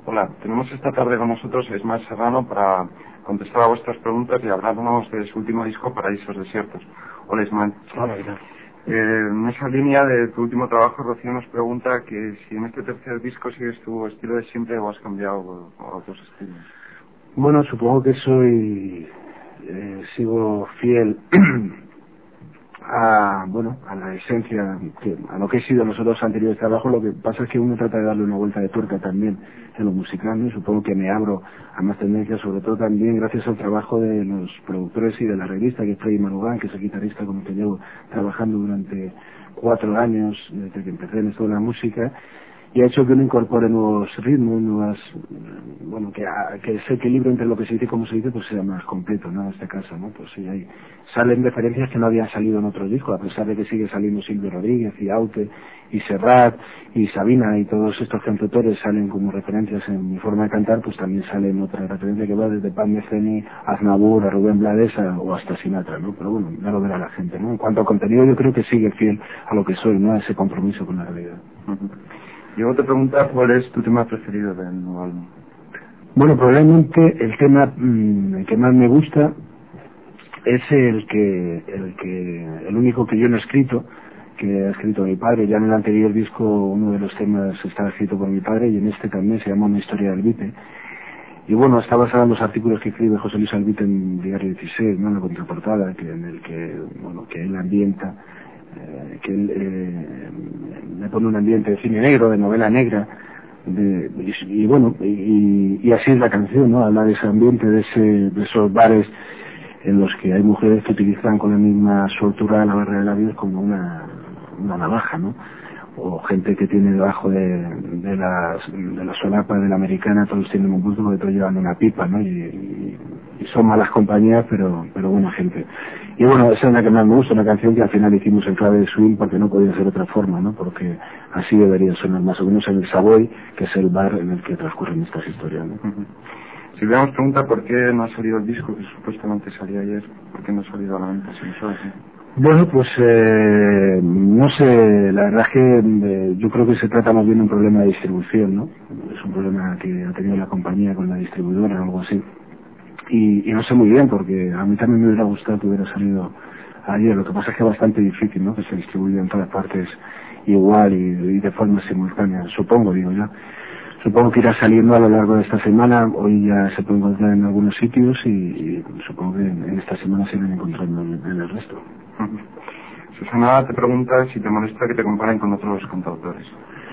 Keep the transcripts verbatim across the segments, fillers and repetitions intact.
Hola, tenemos esta tarde con nosotros a Ismael Serrano para contestar a vuestras preguntas y hablarnos de su último disco, Paraísos Desiertos. Hola, Ismael. Hola, ¿qué tal? Eh, en esa línea de tu último trabajo, Rocío nos pregunta que si en este tercer disco sigues tu estilo de siempre o has cambiado a otros estilos. Bueno, supongo que soy... Eh, sigo fiel a, bueno, a la esencia, que, a lo que he sido en los otros anteriores trabajos. Lo que pasa es que uno trata de darle una vuelta de tuerca también en lo musical, ¿no? Y supongo que me abro a más tendencias, sobre todo también gracias al trabajo de los productores y de la revista, que es Freddy Marugán, que es el guitarrista con el que llevo trabajando durante cuatro años, desde que empecé en esto de la música, y ha hecho que uno incorpore nuevos ritmos, nuevas, bueno, que, a, que ese equilibrio entre lo que se dice y cómo se dice pues sea más completo, ¿no? En este caso, ¿no? Pues sí, hay, salen referencias que no habían salido en otros discos, a pesar de que sigue saliendo Silvio Rodríguez y Aute y Serrat y Sabina y todos estos cantautores salen como referencias en mi forma de cantar, pues también salen otras referencias que va desde Pat Metheny, Aznavour, a Rubén Blades a, o hasta Sinatra, ¿no? Pero bueno, ya lo verá la gente, ¿no? En cuanto a contenido, yo creo que sigue fiel a lo que soy, ¿no? A ese compromiso con la realidad. Uh-huh. Y luego te pregunta cuál es tu tema preferido del nuevo álbum. Bueno, probablemente el tema mmm, el que más me gusta es el que, el que, el único que yo no he escrito, que ha escrito mi padre. Ya en el anterior disco uno de los temas estaba escrito por mi padre y en este también se llama Una historia del Beatle. Y bueno, está basado en los artículos que escribe José Luis Albite en Diario dieciséis, ¿no? En la contraportada, que en el que, bueno, que él ambienta, eh, que él eh, le pone un ambiente de cine negro, de novela negra, de, y, y bueno, y, y así es la canción, ¿no? Habla de ese ambiente, de ese, de esos bares en los que hay mujeres que utilizan con la misma soltura la barra de labios como una, una navaja, ¿no? O gente que tiene debajo de, de las de la solapa de la americana, todos tienen un bulto porque todos llevan una pipa, ¿no? Y, y, y son malas compañías, pero pero buena gente. Y bueno, esa es la que más me gusta, una canción que al final hicimos en clave de swing porque no podía ser de otra forma, ¿no? Porque así debería sonar más o menos en el Savoy, que es el bar en el que transcurren estas historias, ¿no? Uh-huh. Si veamos pregunta por qué no ha salido el disco que supuestamente salió ayer, por qué no ha salido a la venta, si lo sabes, ¿sí? Bueno, pues eh, no sé, la verdad es que eh, yo creo que se trata más bien de un problema de distribución, ¿no? Es un problema que ha tenido la compañía con la distribuidora o algo así. Y, y no sé muy bien, porque a mí también me hubiera gustado que hubiera salido ayer. Lo que pasa es que es bastante difícil, ¿no? Que se distribuya en todas partes igual y, y de forma simultánea, supongo, digo yo. Supongo que irá saliendo a lo largo de esta semana. Hoy ya se puede encontrar en algunos sitios y, y supongo que en, en esta semana se irán encontrando en, en el resto. Uh-huh. Susana te pregunta si te molesta que te comparen con otros cantautores.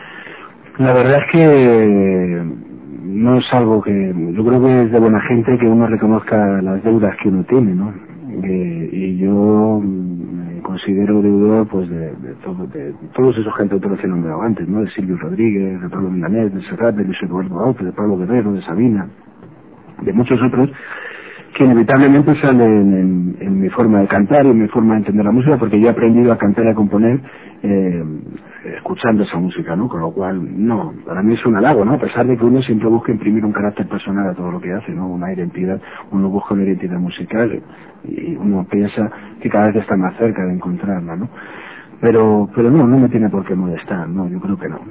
La verdad es que no es algo que... Yo creo que es de buena gente que uno reconozca las deudas que uno tiene, ¿no? Eh, y yo me considero deudor pues de, de, todo, de todos esos cantautores que he nombrado antes, ¿no? De Silvio Rodríguez, de Pablo Milanés, de Serrat, de Luis Eduardo Aute, de Pablo Guerrero, de Sabina, de muchos otros que inevitablemente salen en, en mi forma de cantar y en mi forma de entender la música, porque yo he aprendido a cantar y a componer eh, escuchando esa música, ¿no? Con lo cual, no, para mí es un halago, ¿no? A pesar de que uno siempre busca imprimir un carácter personal a todo lo que hace, ¿no? Una identidad, uno busca una identidad musical y uno piensa que cada vez está más cerca de encontrarla, ¿no? Pero, pero no, no me tiene por qué molestar, no, yo creo que no.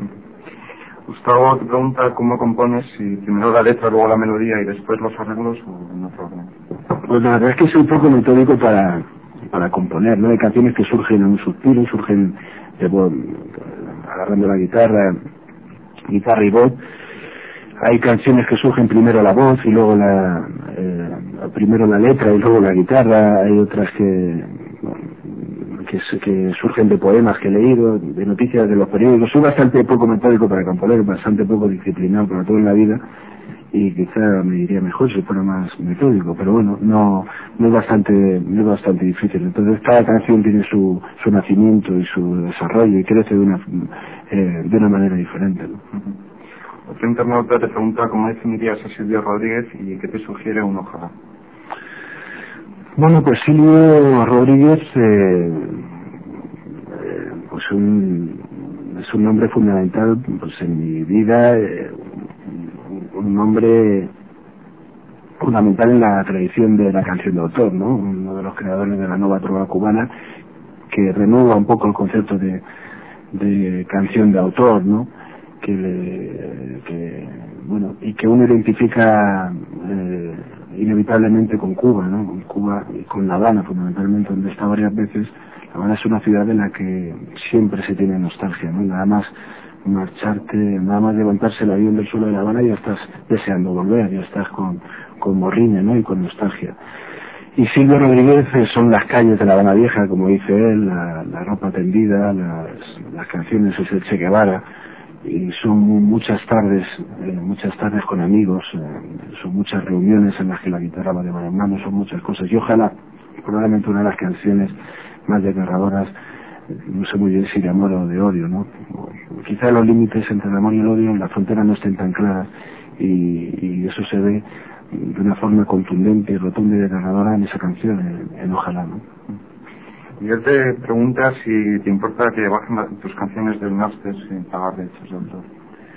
Gustavo te pregunta cómo compones, si primero la letra, luego la melodía y después los arreglos o en otro orden. Pues la verdad es que soy un poco metódico para, para componer, ¿no? Hay canciones que surgen en un suspiro, surgen de, bueno, agarrando la guitarra, guitarra y voz. Hay canciones que surgen primero la voz y luego la, eh, primero la letra y luego la guitarra. Hay otras que, bueno, que, que surgen de poemas que he leído, de noticias de los periódicos. Soy bastante poco metódico para componer, bastante poco disciplinado, sobre todo en la vida, y quizá me iría mejor si fuera más metódico, pero bueno, no, no es bastante, no es bastante difícil. Entonces cada canción tiene su, su nacimiento y su desarrollo y crece de una, eh, de una manera diferente, ¿no? Uh-huh. Otro internauta te pregunta cómo definirías a Silvio Rodríguez y qué te sugiere un ojalá. Bueno, pues Silvio Rodríguez eh, eh, pues un, es un nombre fundamental pues en mi vida, eh, un nombre fundamental en la tradición de la canción de autor, ¿no? Uno de los creadores de la nueva trova cubana, que renueva un poco el concepto de, de canción de autor, ¿no? Que, le, que bueno, y que uno identifica eh, inevitablemente con Cuba, ¿no? Con Cuba y con La Habana, fundamentalmente, donde está varias veces. La Habana es una ciudad en la que siempre se tiene nostalgia, ¿no? Nada más marcharte, nada más levantarse el avión del suelo de La Habana y ya estás deseando volver, ya estás con, con morriña, ¿no? Y con nostalgia. Y Silvio Rodríguez eh, son las calles de La Habana Vieja, como dice él, la, la ropa tendida, las, las canciones, es el Che Guevara, y son muchas tardes, eh, muchas tardes con amigos, eh, son muchas reuniones en las que la guitarra va de mano en mano, son muchas cosas. Y ojalá, probablemente una de las canciones más desgarradoras, no sé muy bien si de amor o de odio, ¿no? Quizá los límites entre el amor y el odio en la frontera no estén tan claras, y, y eso se ve de una forma contundente, rotunda y desgarradora en esa canción, en, en Ojalá, ¿no? Y él te pregunta si te importa que bajen la, tus canciones del máster sin pagar derechos de autor.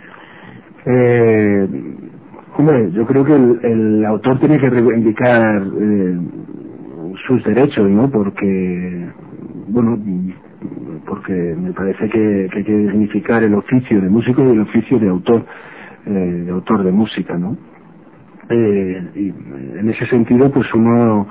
Eh, hombre, yo creo que el, el autor tiene que reivindicar eh, sus derechos, ¿no? Porque, bueno, porque me parece que, que hay que dignificar el oficio de músico y el oficio de autor, eh, de autor de música, ¿no? Eh, y en ese sentido, pues uno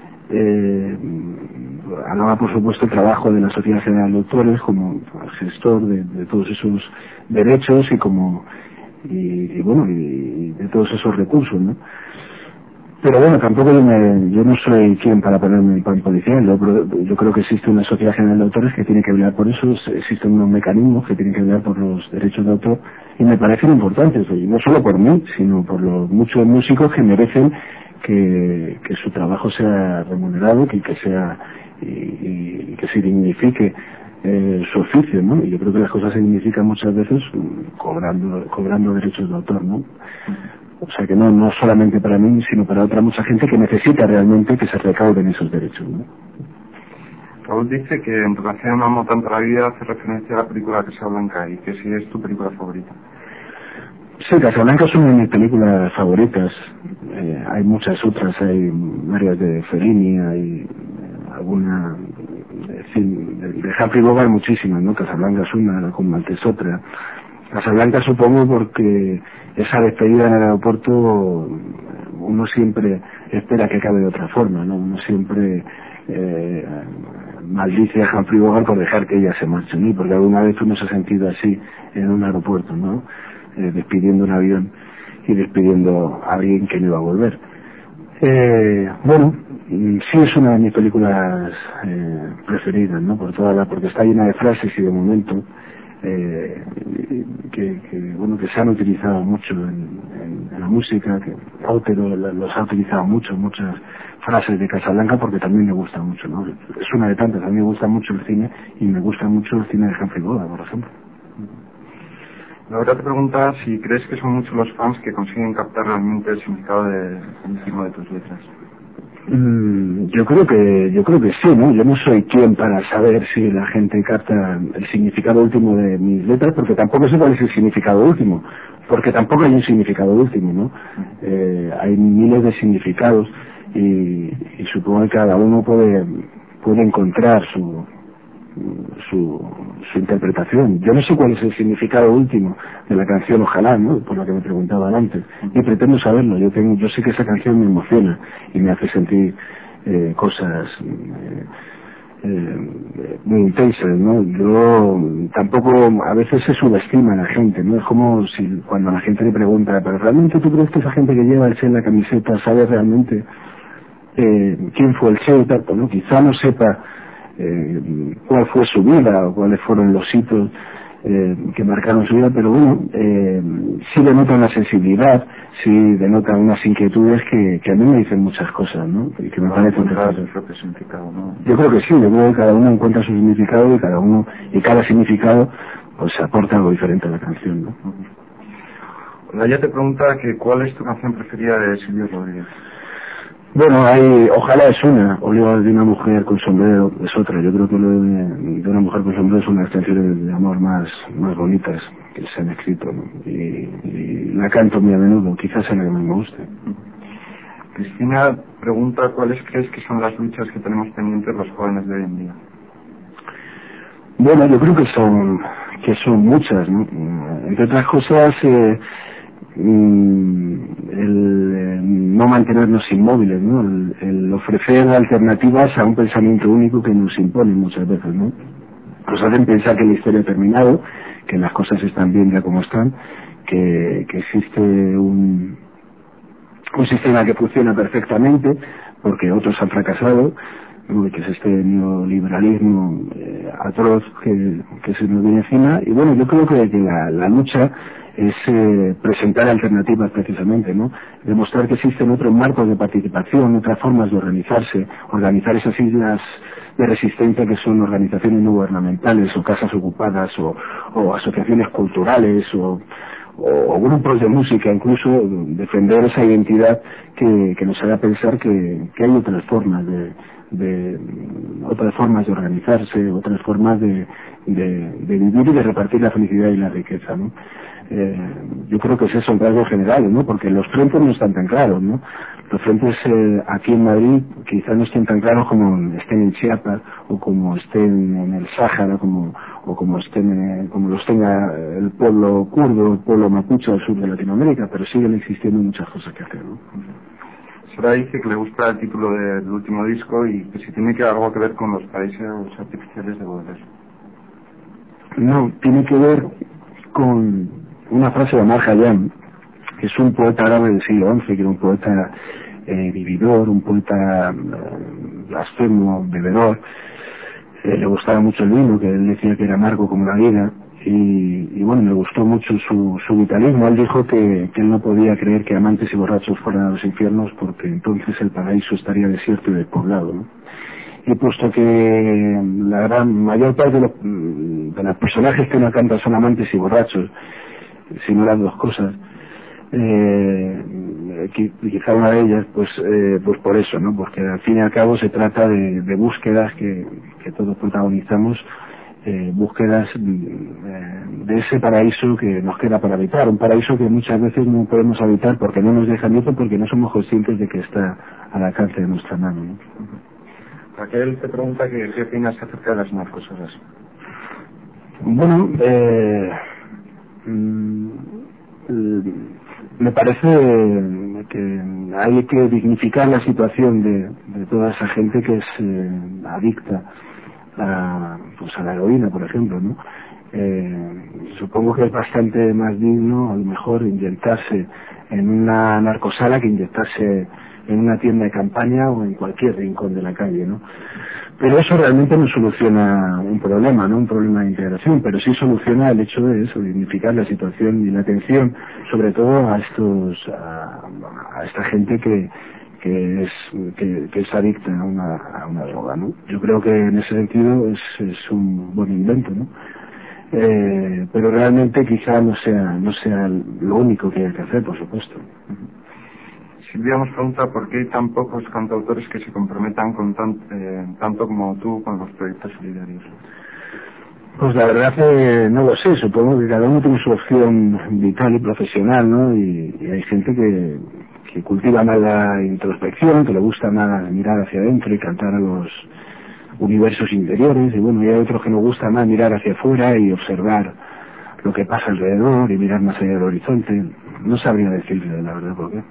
eh, alaba, por supuesto, el trabajo de la Sociedad General de Autores como gestor de, de todos esos derechos y como y, y bueno y de todos esos recursos, ¿no? Pero bueno, tampoco yo, me, yo no soy quien para ponerme el pan policial. Yo, yo creo que existe una Sociedad General de Autores que tiene que velar por eso, existen unos mecanismos que tienen que velar por los derechos de autor y me parecen importantes, y no solo por mí, sino por los muchos músicos que merecen que, que su trabajo sea remunerado, que, que sea y, y que se dignifique eh, su oficio, ¿no? Y yo creo que las cosas se dignifican muchas veces cobrando cobrando derechos de autor, ¿no? O sea que no no solamente para mí, sino para otra mucha gente que necesita realmente que se recauden esos derechos, ¿no? Raúl dice que en tu canción Amo tanto la vida hace referencia a la película Casablanca y que si es tu película favorita. Sí, Casablanca es una de mis películas favoritas. Eh, hay muchas otras, hay varias de Fellini, hay alguna de, de, de Humphrey Bogart, muchísimas, ¿no? Casablanca es una, con Maltés otra. Casablanca supongo porque esa despedida en el aeropuerto uno siempre espera que acabe de otra forma, ¿no? Uno siempre eh, maldice a Humphrey Bogart por dejar que ella se marche, ¿no? Porque alguna vez uno se ha sentido así en un aeropuerto, ¿no? Eh, despidiendo un avión y despidiendo a alguien que no iba a volver. Eh, bueno, sí es una de mis películas eh, preferidas, ¿no? Por toda la, porque está llena de frases y de momentos eh, que, que bueno que se han utilizado mucho en, en, en la música, que Otero los ha utilizado mucho, muchas frases de Casablanca, porque también me gusta mucho, ¿no? Es una de tantas. A mí me gusta mucho el cine y me gusta mucho el cine de Humphrey Bogart, por ejemplo. Laura te pregunta si crees que son muchos los fans que consiguen captar realmente el significado de último de tus letras. Mm, yo creo que yo creo que sí, ¿no? Yo no soy quien para saber si la gente capta el significado último de mis letras, porque tampoco sé cuál es el significado último, porque tampoco hay un significado último, ¿no? Eh, hay miles de significados y, y supongo que cada uno puede puede encontrar su su su interpretación. Yo no sé cuál es el significado último de la canción Ojalá, ¿no? Por lo que me preguntaban antes, y pretendo saberlo. Yo tengo, yo sé que esa canción me emociona y me hace sentir eh, cosas eh, eh, muy intensas, ¿no? Yo tampoco, a veces se subestima a la gente, ¿no? Es como si cuando la gente le pregunta, pero realmente tú crees que esa gente que lleva el Che en la camiseta sabe realmente eh, quién fue el Che, tanto, ¿no? Quizá no sepa Eh, cuál fue su vida o cuáles fueron los hitos eh, que marcaron su vida, pero bueno, eh, sí denota una sensibilidad, sí denota unas inquietudes que, que a mí me dicen muchas cosas, ¿no? Y que me parecen interesantes. ¿No? Yo creo que sí, yo creo que cada uno encuentra su significado y cada uno y cada significado pues aporta algo diferente a la canción, ¿no? Uh-huh. Ella te pregunta que cuál es tu canción preferida de Silvio Rodríguez. Bueno, hay, Ojalá es una, Oliva de una mujer con sombrero es otra. Yo creo que lo de, de una mujer con sombrero es una de las canciones de amor más, más bonitas que se han escrito, ¿no? Y, y la canto muy a menudo, quizás sea la que más me guste. Cristina pregunta cuáles crees que son las luchas que tenemos pendientes los jóvenes de hoy en día. Bueno, yo creo que son, que son muchas, ¿no? Entre otras cosas, eh, mm, el eh, no mantenernos inmóviles, ¿no? El, el ofrecer alternativas a un pensamiento único que nos imponen muchas veces, ¿no? Nos hacen pensar que la historia ha terminado, que las cosas están bien ya como están, que, que existe un, un sistema que funciona perfectamente porque otros han fracasado, ¿no? Que es este neoliberalismo eh, atroz que, que se nos viene encima. Y bueno, yo creo que, que la, la lucha es eh, presentar alternativas precisamente, ¿no? Demostrar que existen otros marcos de participación, otras formas de organizarse, organizar esas islas de resistencia que son organizaciones no gubernamentales o casas ocupadas o, o asociaciones culturales o, o, o grupos de música, incluso defender esa identidad que, que nos haga pensar que, que hay otras formas de, de otras formas de organizarse, otras formas de, de, de vivir y de repartir la felicidad y la riqueza, ¿no? Eh, yo creo que es eso en rasgos generales, ¿no? Porque los frentes no están tan claros, ¿no? Los frentes eh, aquí en Madrid quizás no estén tan claros como estén en Chiapas o como estén en el Sáhara, como o como estén eh, como los tenga el pueblo kurdo, el pueblo mapuche al sur de Latinoamérica, pero siguen existiendo muchas cosas que hacer, ¿no? Sora dice que le gusta el título del último disco y que si tiene que algo que ver con los países artificiales de Baudelaire. No, tiene que ver con una frase de Omar Khayyam, que es un poeta árabe del siglo once, que era un poeta eh, vividor, un poeta eh, blasfemo, bebedor. Eh, le gustaba mucho el vino, que él decía que era amargo como la vida, y, y bueno, le gustó mucho su, su vitalismo. Él dijo que, que él no podía creer que amantes y borrachos fueran a los infiernos, porque entonces el paraíso estaría desierto y despoblado, ¿no? Y puesto que la gran mayor parte de los, de los personajes que uno canta son amantes y borrachos, si no las dos cosas, eh, quizá una de ellas, pues eh, pues por eso, ¿no? Porque al fin y al cabo se trata de, de búsquedas que, que todos protagonizamos, eh, búsquedas eh, de ese paraíso que nos queda para habitar, un paraíso que muchas veces no podemos habitar porque no nos dejan ir, porque no somos conscientes de que está al alcance de nuestra mano, ¿no? Raquel te pregunta que qué opinas acerca de las narcosoras. Bueno, eh, mm, me parece que hay que dignificar la situación de, de toda esa gente que es eh, adicta a, pues a la heroína, por ejemplo, ¿no? Eh, supongo que es bastante más digno, a lo mejor, inyectarse en una narcosala que inyectarse en una tienda de campaña o en cualquier rincón de la calle, ¿no? Pero eso realmente no soluciona un problema, no un problema de integración, pero sí soluciona el hecho de eso, dignificar la situación y la atención, sobre todo a estos, a, a esta gente que que es que, que es adicta a una, a una droga, ¿no? Yo creo que en ese sentido es, es un buen invento, ¿no? Eh, pero realmente quizá no sea no sea lo único que hay que hacer, por supuesto. Silvia nos pregunta por qué hay tan pocos cantautores que se comprometan con tan, eh, tanto como tú con los proyectos solidarios. Pues la verdad que no lo sé, supongo que cada uno tiene su opción vital y profesional, ¿no? Y, y hay gente que, que cultiva más la introspección, que le gusta más mirar hacia adentro y cantar a los universos interiores, y bueno, y hay otros que nos gusta más mirar hacia afuera y observar lo que pasa alrededor y mirar más allá del horizonte. No sabría decirle la verdad por qué.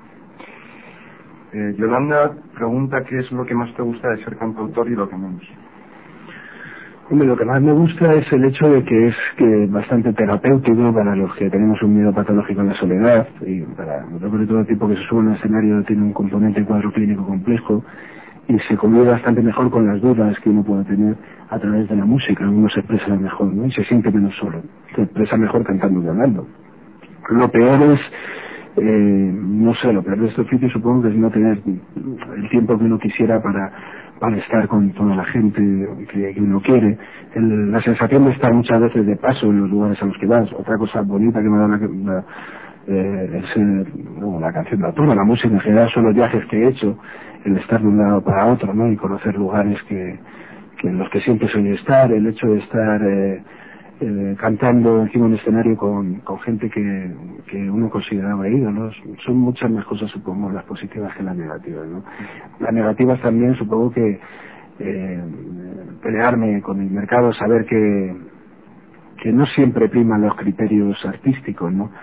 Eh, Yolanda pregunta qué es lo que más te gusta de ser cantautor y lo que menos. Hombre, lo que más me gusta es el hecho de que es que bastante terapéutico para los que tenemos un miedo patológico a la soledad, y para de todo tipo que se sube a un escenario tiene un componente cuadro clínico complejo y se convive bastante mejor con las dudas que uno puede tener a través de la música. Uno se expresa mejor, ¿no? Y se siente menos solo, se expresa mejor cantando y hablando. Lo peor es Eh, no sé, lo peor de este oficio supongo que es no tener el tiempo que uno quisiera para para estar con toda la gente que, que uno quiere. El, la sensación de estar muchas veces de paso en los lugares a los que vas. Otra cosa bonita que me da la, la, eh, es el, no, la canción, la toda la música en general son los viajes que he hecho, el estar de un lado para otro, ¿no? Y conocer lugares que, que en los que siempre soñé estar, el hecho de estar eh, Eh, cantando encima de un escenario con, con gente que, que uno consideraba ídolos. Son muchas más cosas, supongo, las positivas que las negativas, ¿no? Las negativas también, supongo que eh, pelearme con el mercado, saber que que no siempre priman los criterios artísticos, ¿no?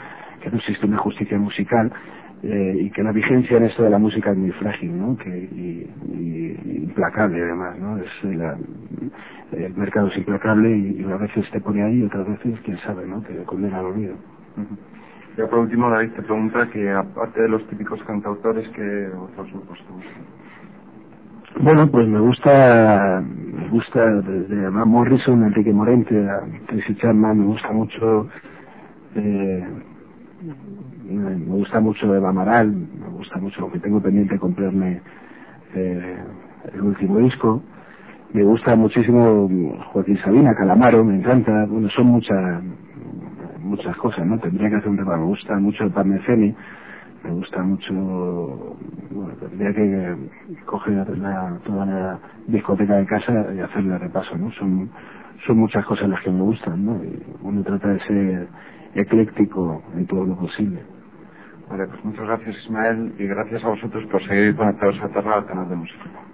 que no existe una justicia musical, eh, y que la vigencia en esto de la música es muy frágil, ¿no? Que, y, y implacable además, ¿no? Es la, el mercado es implacable y, y a veces te pone ahí y otras veces, quién sabe, ¿no? Te condena al olvido. Uh-huh. Ya por último, David te pregunta que aparte de los típicos cantautores, ¿qué otros grupos te gustan? Bueno, pues me gusta, me gusta desde Van Morrison, Enrique Morente, a Tracy Chapman, me gusta mucho, eh, me gusta mucho Eva Amaral, me gusta mucho, aunque tengo pendiente comprarme eh, el último disco. Me gusta muchísimo Joaquín Sabina, Calamaro, me encanta, bueno, son muchas muchas cosas, ¿no? Tendría que hacer un tema, me gusta mucho el Parmeseni, me gusta mucho, bueno, tendría que coger la, toda la discoteca de casa y hacerle repaso, ¿no? Son, son muchas cosas las que me gustan, ¿no? Y uno trata de ser ecléctico en todo lo posible. Vale, pues muchas gracias, Ismael, y gracias a vosotros por seguir conectados a Terra al canal de música.